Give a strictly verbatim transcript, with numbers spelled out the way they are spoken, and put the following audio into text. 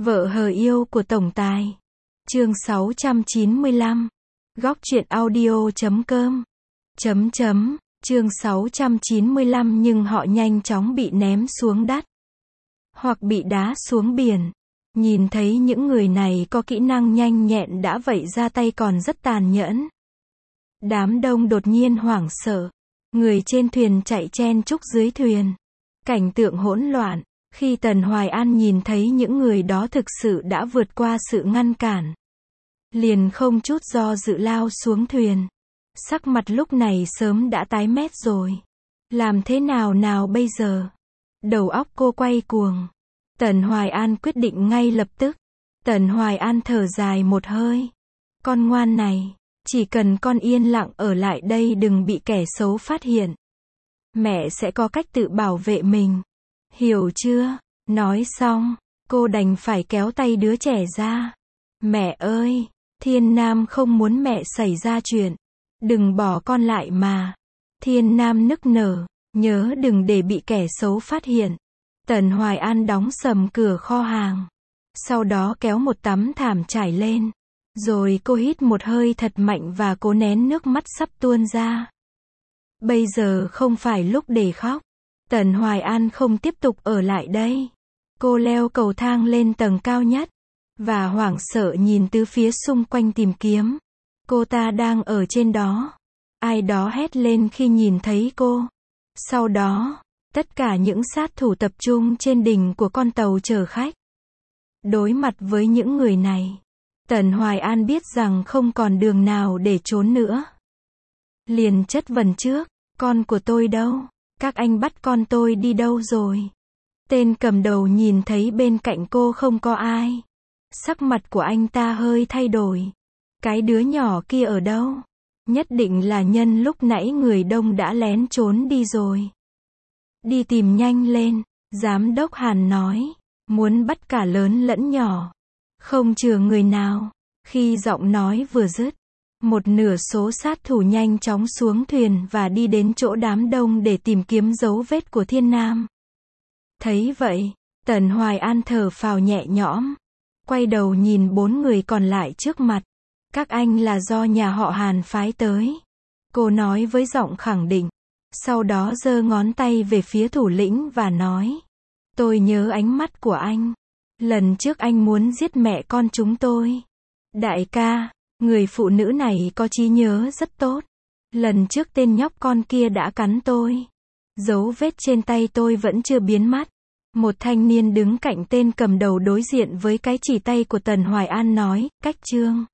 Vợ hờ yêu của tổng tài. Chương sáu trăm chín mươi lăm. Góc truyện audio chấm com. Chấm chấm. Chương sáu trăm chín mươi lăm nhưng họ nhanh chóng bị ném xuống đất. Hoặc bị đá xuống biển. Nhìn thấy những người này có kỹ năng nhanh nhẹn đã vậy ra tay còn rất tàn nhẫn. Đám đông đột nhiên hoảng sợ. Người trên thuyền chạy chen chúc dưới thuyền. Cảnh tượng hỗn loạn. Khi Tần Hoài An nhìn thấy những người đó thực sự đã vượt qua sự ngăn cản. Liền không chút do dự lao xuống thuyền. Sắc mặt lúc này sớm đã tái mét rồi. Làm thế nào nào bây giờ? Đầu óc cô quay cuồng. Tần Hoài An quyết định ngay lập tức. Tần Hoài An thở dài một hơi. Con ngoan này, chỉ cần con yên lặng ở lại đây đừng bị kẻ xấu phát hiện. Mẹ sẽ có cách tự bảo vệ mình. Hiểu chưa? Nói xong, cô đành phải kéo tay đứa trẻ ra. Mẹ ơi, Thiên Nam không muốn mẹ xảy ra chuyện. Đừng bỏ con lại mà. Thiên Nam nức nở, nhớ đừng để bị kẻ xấu phát hiện. Tần Hoài An đóng sầm cửa kho hàng. Sau đó kéo một tấm thảm trải lên. Rồi cô hít một hơi thật mạnh và cố nén nước mắt sắp tuôn ra. Bây giờ không phải lúc để khóc. Tần Hoài An không tiếp tục ở lại đây. Cô leo cầu thang lên tầng cao nhất. Và hoảng sợ nhìn tứ phía xung quanh tìm kiếm. Cô ta đang ở trên đó. Ai đó hét lên khi nhìn thấy cô. Sau đó, tất cả những sát thủ tập trung trên đỉnh của con tàu chở khách. Đối mặt với những người này, Tần Hoài An biết rằng không còn đường nào để trốn nữa. Liền chất vấn trước, con của tôi đâu? Các anh bắt con tôi đi đâu rồi? Tên cầm đầu nhìn thấy bên cạnh cô không có ai. Sắc mặt của anh ta hơi thay đổi. Cái đứa nhỏ kia ở đâu? Nhất định là nhân lúc nãy người đông đã lén trốn đi rồi. Đi tìm nhanh lên, Giám đốc Hàn nói. Muốn bắt cả lớn lẫn nhỏ. Không chừa người nào. Khi giọng nói vừa dứt, một nửa số sát thủ nhanh chóng xuống thuyền và đi đến chỗ đám đông để tìm kiếm dấu vết của Thiên Nam. Thấy vậy, Tần Hoài An thở phào nhẹ nhõm. Quay đầu nhìn bốn người còn lại trước mặt. Các anh là do nhà họ Hàn phái tới. Cô nói với giọng khẳng định. Sau đó giơ ngón tay về phía thủ lĩnh và nói. Tôi nhớ ánh mắt của anh. Lần trước anh muốn giết mẹ con chúng tôi. Đại ca, người phụ nữ này có trí nhớ rất tốt. Lần trước tên nhóc con kia đã cắn tôi. Dấu vết trên tay tôi vẫn chưa biến mất. Một thanh niên đứng cạnh tên cầm đầu đối diện với cái chỉ tay của Tần Hoài An nói, cách trương.